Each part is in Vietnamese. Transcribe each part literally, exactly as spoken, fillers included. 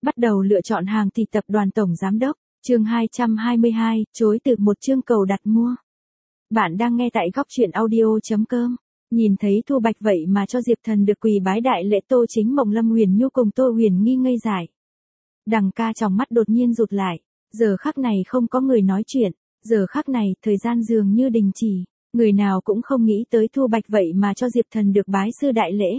Bắt đầu lựa chọn hàng thì tập đoàn tổng giám đốc, chương hai trăm hai mươi hai, chối từ một chương cầu đặt mua. Bạn đang nghe tại góc truyện audio.com. Nhìn thấy Thu Bạch vậy mà cho Diệp Thần được quỳ bái đại lễ, Tô Chính Mộng, Lâm Huyền Nhu cùng Tô Huyền Nghi ngây dại. Đằng ca trong mắt đột nhiên rụt lại, giờ khắc này không có người nói chuyện, giờ khắc này thời gian dường như đình chỉ, người nào cũng không nghĩ tới Thu Bạch vậy mà cho Diệp Thần được bái sư đại lễ.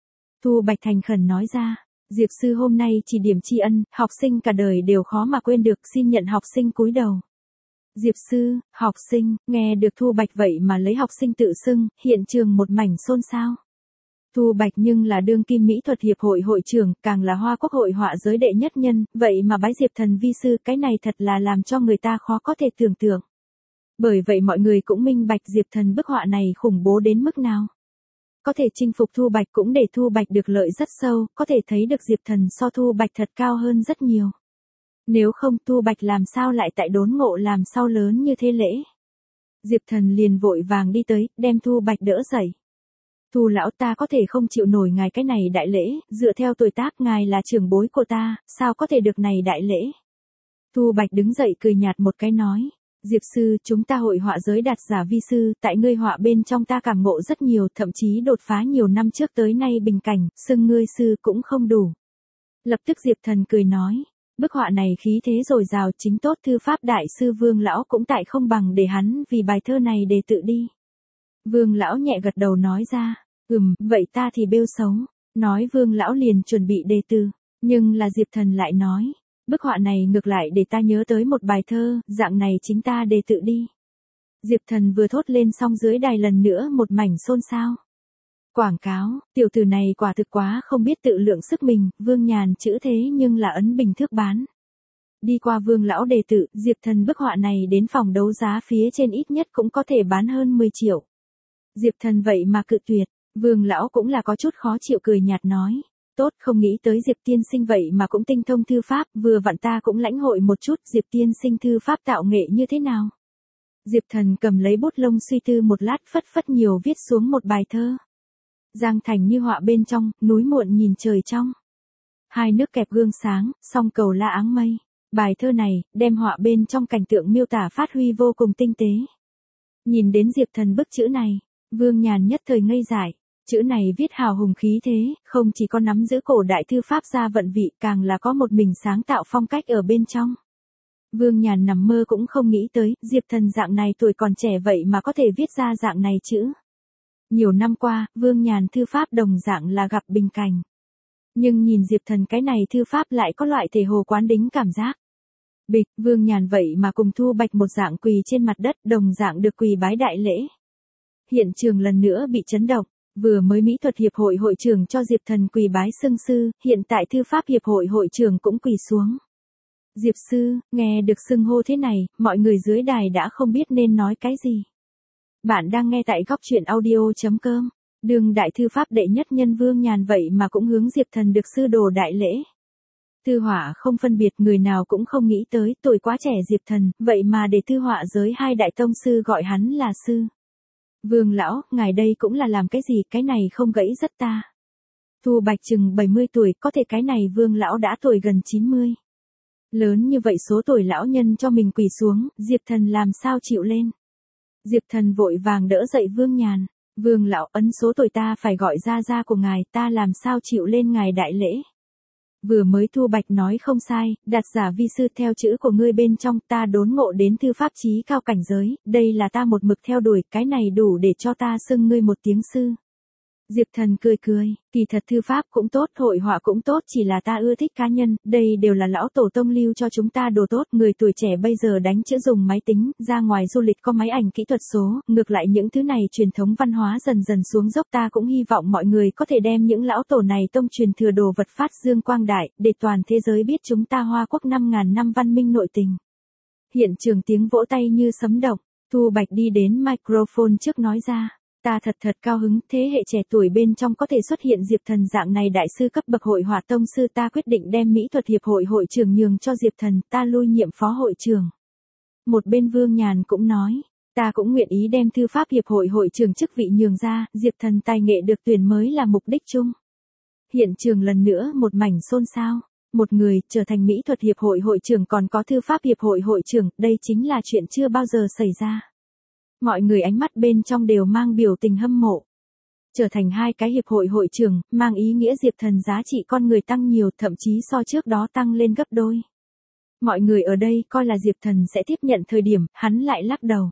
Thu Bạch thành khẩn nói ra, Diệp sư hôm nay chỉ điểm tri ân, học sinh cả đời đều khó mà quên được, xin nhận học sinh cúi đầu. Diệp sư, học sinh, nghe được Thu Bạch vậy mà lấy học sinh tự xưng, hiện trường một mảnh xôn xao. Thu Bạch nhưng là đương kim mỹ thuật hiệp hội hội trưởng, càng là Hoa Quốc hội họa giới đệ nhất nhân, vậy mà bái Diệp Thần vi sư, cái này thật là làm cho người ta khó có thể tưởng tượng. Bởi vậy mọi người cũng minh bạch Diệp Thần bức họa này khủng bố đến mức nào. Có thể chinh phục Thu Bạch cũng để Thu Bạch được lợi rất sâu, có thể thấy được Diệp Thần so Thu Bạch thật cao hơn rất nhiều. Nếu không Thu Bạch làm sao lại tại đốn ngộ làm sao lớn như thế lễ. Diệp Thần liền vội vàng đi tới, đem Thu Bạch đỡ dậy. Thu lão, ta có thể không chịu nổi ngài cái này đại lễ, dựa theo tuổi tác ngài là trưởng bối của ta, sao có thể được này đại lễ. Thu Bạch đứng dậy cười nhạt một cái nói, Diệp sư, chúng ta hội họa giới đạt giả vi sư, tại ngươi họa bên trong ta cảm ngộ rất nhiều, thậm chí đột phá nhiều năm trước tới nay bình cảnh, xưng ngươi sư cũng không đủ. Lập tức Diệp Thần cười nói, bức họa này khí thế dồi dào, chính tốt thư pháp đại sư Vương lão cũng tại không bằng để hắn vì bài thơ này đề tự đi. Vương lão nhẹ gật đầu nói ra, ừm, vậy ta thì bêu xấu. Nói Vương lão liền chuẩn bị đề từ, nhưng là Diệp Thần lại nói, bức họa này ngược lại để ta nhớ tới một bài thơ, dạng này chính ta đề tự đi. Diệp Thần vừa thốt lên xong dưới đài lần nữa một mảnh xôn xao. Quảng cáo, tiểu tử này quả thực quá không biết tự lượng sức mình, Vương Nhàn chữ thế nhưng là ấn bình thước bán. Đi qua Vương lão đề tự, Diệp Thần bức họa này đến phòng đấu giá phía trên ít nhất cũng có thể bán hơn mười triệu. Diệp Thần vậy mà cự tuyệt, Vương lão cũng là có chút khó chịu cười nhạt nói, tốt, không nghĩ tới Diệp tiên sinh vậy mà cũng tinh thông thư pháp, vừa vặn ta cũng lãnh hội một chút Diệp tiên sinh thư pháp tạo nghệ như thế nào. Diệp Thần cầm lấy bút lông suy tư một lát, phất phất nhiều viết xuống một bài thơ. Giang thành như họa bên trong, núi muộn nhìn trời trong. Hai nước kẹp gương sáng, song cầu la áng mây. Bài thơ này, đem họa bên trong cảnh tượng miêu tả phát huy vô cùng tinh tế. Nhìn đến Diệp Thần bức chữ này, Vương Nhàn nhất thời ngây dại. Chữ này viết hào hùng khí thế, không chỉ có nắm giữ cổ đại thư pháp gia vận vị, càng là có một mình sáng tạo phong cách ở bên trong. Vương Nhàn nằm mơ cũng không nghĩ tới, Diệp Thần dạng này tuổi còn trẻ vậy mà có thể viết ra dạng này chữ. Nhiều năm qua, Vương Nhàn thư pháp đồng dạng là gặp bình cảnh. Nhưng nhìn Diệp Thần cái này thư pháp lại có loại thể hồ quán đính cảm giác. Bịch, Vương Nhàn vậy mà cùng Thu Bạch một dạng quỳ trên mặt đất, đồng dạng được quỳ bái đại lễ. Hiện trường lần nữa bị chấn động, vừa mới mỹ thuật hiệp hội hội trưởng cho Diệp Thần quỳ bái xưng sư, hiện tại thư pháp hiệp hội hội trưởng cũng quỳ xuống. Diệp sư, nghe được xưng hô thế này, mọi người dưới đài đã không biết nên nói cái gì. Bạn đang nghe tại góc truyện audio.com. Đương đại thư pháp đệ nhất nhân Vương Nhàn vậy mà cũng hướng Diệp Thần được sư đồ đại lễ. Thư họa không phân biệt, người nào cũng không nghĩ tới, tuổi quá trẻ Diệp Thần, vậy mà để thư họa giới hai đại tông sư gọi hắn là sư. Vương lão, ngài đây cũng là làm cái gì, cái này không gãy rất ta. Thu Bạch chừng bảy mươi tuổi, có thể cái này Vương lão đã tuổi gần chín mươi. Lớn như vậy số tuổi lão nhân cho mình quỳ xuống, Diệp Thần làm sao chịu lên. Diệp Thần vội vàng đỡ dậy Vương Nhàn, Vương lão, ấn số tuổi ta phải gọi ra ra của ngài, ta làm sao chịu lên ngài đại lễ. Vừa mới Thu Bạch nói không sai, đạt giả vi sư theo chữ của ngươi bên trong, ta đốn ngộ đến thư pháp chí cao cảnh giới, đây là ta một mực theo đuổi, cái này đủ để cho ta xưng ngươi một tiếng sư. Diệp Thần cười cười, kỳ thật thư pháp cũng tốt, hội họa cũng tốt, chỉ là ta ưa thích cá nhân, đây đều là lão tổ tông lưu cho chúng ta đồ tốt, người tuổi trẻ bây giờ đánh chữ dùng máy tính, ra ngoài du lịch có máy ảnh kỹ thuật số, ngược lại những thứ này truyền thống văn hóa dần dần xuống dốc, ta cũng hy vọng mọi người có thể đem những lão tổ này tông truyền thừa đồ vật phát dương quang đại, để toàn thế giới biết chúng ta Hoa Quốc năm ngàn năm văn minh nội tình. Hiện trường tiếng vỗ tay như sấm động, Thu Bạch đi đến microphone trước nói ra. Ta thật thật cao hứng, thế hệ trẻ tuổi bên trong có thể xuất hiện Diệp Thần dạng này đại sư cấp bậc hội họa tông sư, ta quyết định đem mỹ thuật hiệp hội hội trưởng nhường cho Diệp Thần, ta lui nhiệm phó hội trưởng. Một bên Vương Nhàn cũng nói, ta cũng nguyện ý đem thư pháp hiệp hội hội trưởng chức vị nhường ra, Diệp Thần tài nghệ được tuyển mới là mục đích chung. Hiện trường lần nữa một mảnh xôn xao, Một người trở thành mỹ thuật hiệp hội hội trưởng còn có thư pháp hiệp hội hội trưởng, đây chính là chuyện chưa bao giờ xảy ra. Mọi người ánh mắt bên trong đều mang biểu tình hâm mộ. Trở thành hai cái hiệp hội hội trưởng, mang ý nghĩa Diệp Thần giá trị con người tăng nhiều, thậm chí so trước đó tăng lên gấp đôi. Mọi người ở đây coi là Diệp Thần sẽ tiếp nhận thời điểm, hắn lại lắc đầu.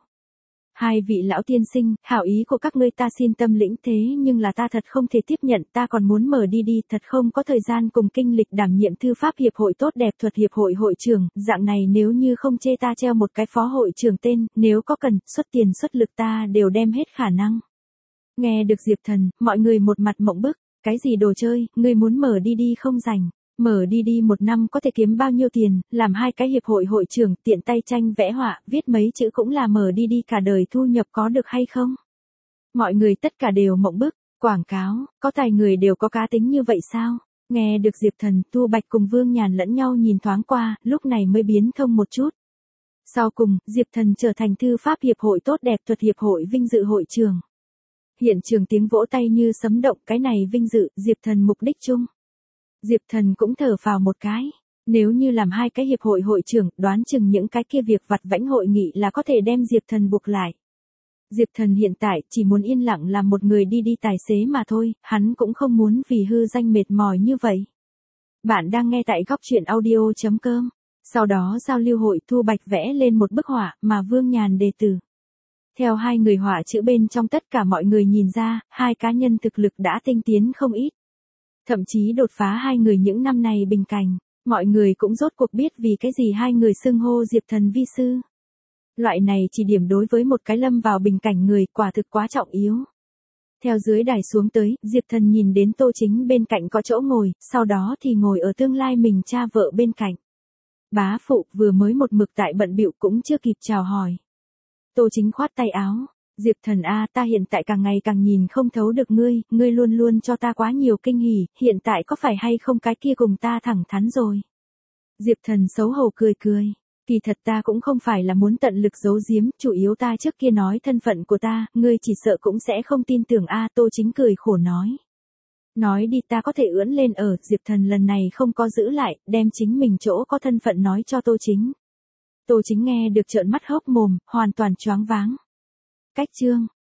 Hai vị lão tiên sinh, hảo ý của các ngươi ta xin tâm lĩnh, thế nhưng là ta thật không thể tiếp nhận, ta còn muốn mở đi đi, thật không có thời gian cùng kinh lịch đảm nhiệm thư pháp hiệp hội tốt đẹp thuật hiệp hội hội trưởng, dạng này nếu như không chê ta treo một cái phó hội trưởng tên, nếu có cần, xuất tiền xuất lực ta đều đem hết khả năng. Nghe được Diệp Thần, mọi người một mặt mộng bức, cái gì đồ chơi, ngươi muốn mở đi đi không rảnh. Mở đi đi một năm có thể kiếm bao nhiêu tiền, làm hai cái hiệp hội hội trưởng, tiện tay tranh vẽ họa, viết mấy chữ cũng là mở đi đi cả đời thu nhập có được hay không? Mọi người tất cả đều mộng bức, quảng cáo, có tài người đều có cá tính như vậy sao? Nghe được Diệp Thần, Tu Bạch cùng Vương Nhàn lẫn nhau nhìn thoáng qua, lúc này mới biến thông một chút. Sau cùng, Diệp Thần trở thành thư pháp hiệp hội tốt đẹp thuật hiệp hội vinh dự hội trưởng. Hiện trường tiếng vỗ tay như sấm động, cái này vinh dự, Diệp Thần mục đích chung. Diệp Thần cũng thở phào một cái, nếu như làm hai cái hiệp hội hội trưởng, đoán chừng những cái kia việc vặt vãnh hội nghị là có thể đem Diệp Thần buộc lại. Diệp Thần hiện tại chỉ muốn yên lặng làm một người đi đi tài xế mà thôi, hắn cũng không muốn vì hư danh mệt mỏi như vậy. Bạn đang nghe tại góc truyện audio chấm com. Sau đó giao lưu hội Thu Bạch vẽ lên một bức họa mà Vương Nhàn đề tử. Theo hai người họa chữ bên trong tất cả mọi người nhìn ra, hai cá nhân thực lực đã tinh tiến không ít. Thậm chí đột phá hai người những năm này bình cảnh, mọi người cũng rốt cuộc biết vì cái gì hai người xưng hô Diệp Thần vi sư. Loại này chỉ điểm đối với một cái lâm vào bình cảnh người quả thực quá trọng yếu. Theo dưới đài xuống tới, Diệp Thần nhìn đến Tô Chính bên cạnh có chỗ ngồi, sau đó thì ngồi ở tương lai mình cha vợ bên cạnh. Bá phụ vừa mới một mực tại bận bịu cũng chưa kịp chào hỏi. Tô Chính khoát tay áo. Diệp Thần a, ta hiện tại càng ngày càng nhìn không thấu được ngươi, ngươi luôn luôn cho ta quá nhiều kinh hỉ, hiện tại có phải hay không cái kia cùng ta thẳng thắn rồi. Diệp Thần xấu hổ cười cười, kỳ thật ta cũng không phải là muốn tận lực giấu giếm, chủ yếu ta trước kia nói thân phận của ta, ngươi chỉ sợ cũng sẽ không tin tưởng a. Tô Chính cười khổ nói. Nói đi, ta có thể ưỡn lên ở, Diệp Thần lần này không có giữ lại, đem chính mình chỗ có thân phận nói cho Tô Chính. Tô Chính nghe được trợn mắt hốc mồm, hoàn toàn choáng váng. Cách chương